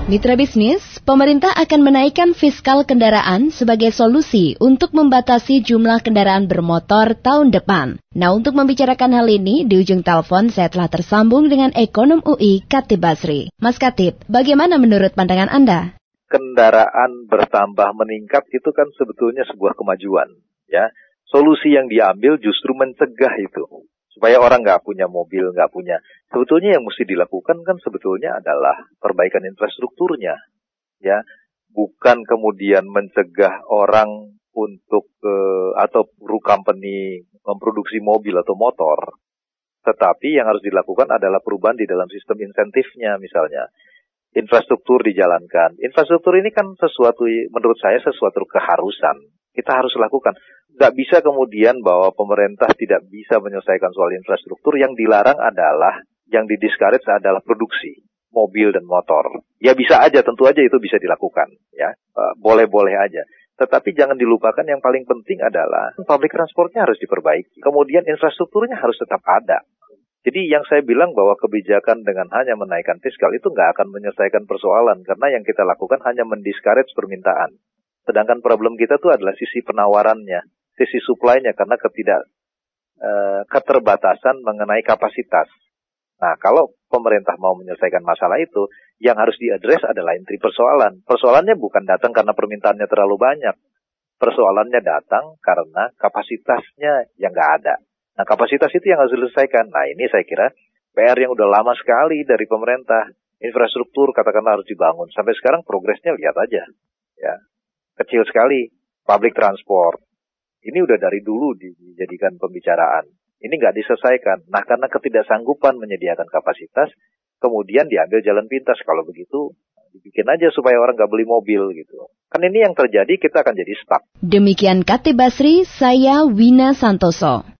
Mitra bisnis, pemerintah akan menaikkan fiskal kendaraan sebagai solusi untuk membatasi jumlah kendaraan bermotor tahun depan. Nah, untuk membicarakan hal ini, di ujung telepon saya telah tersambung dengan ekonom UI Khatib Basri. Mas Khatib, bagaimana menurut pandangan Anda? Kendaraan bertambah meningkat itu kan sebetulnya sebuah kemajuan, ya. Solusi yang diambil justru mencegah itu. Supaya orang nggak punya mobil, nggak punya. Sebetulnya yang mesti dilakukan kan sebetulnya adalah perbaikan infrastrukturnya, ya. Bukan kemudian mencegah orang untuk atau company memproduksi mobil atau motor. Tetapi yang harus dilakukan adalah perubahan di dalam sistem insentifnya misalnya. Infrastruktur dijalankan. Infrastruktur ini kan sesuatu, menurut saya sesuatu keharusan. Kita harus lakukan. Nggak bisa kemudian bahwa pemerintah tidak bisa menyelesaikan soal infrastruktur. Yang dilarang adalah, yang didiscourage adalah produksi mobil dan motor. Ya bisa aja, tentu aja itu bisa dilakukan. Ya, boleh-boleh aja. Tetapi jangan dilupakan yang paling penting adalah public transportnya harus diperbaiki. Kemudian infrastrukturnya harus tetap ada. Jadi yang saya bilang bahwa kebijakan dengan hanya menaikkan fiskal itu nggak akan menyelesaikan persoalan. Karena yang kita lakukan hanya mendiscourage permintaan. Sedangkan problem kita tuh adalah sisi penawarannya, sisi supply-nya, karena keterbatasan mengenai kapasitas. Nah, kalau pemerintah mau menyelesaikan masalah itu, yang harus diadres adalah inti persoalan. Persoalannya bukan datang karena permintaannya terlalu banyak. Persoalannya datang karena kapasitasnya yang nggak ada. Nah, kapasitas itu yang harus diselesaikan. Nah, ini saya kira PR yang udah lama sekali dari pemerintah. Infrastruktur katakanlah harus dibangun. Sampai sekarang progresnya lihat aja, ya. Kecil sekali. Public transport. Ini udah dari dulu dijadikan pembicaraan. Ini nggak diselesaikan. Nah, karena ketidaksanggupan menyediakan kapasitas, kemudian diambil jalan pintas. Kalau begitu, dibikin aja supaya orang nggak beli mobil gitu. Kan ini yang terjadi, kita akan jadi stuck. Demikian Khatib Basri, saya Wina Santoso.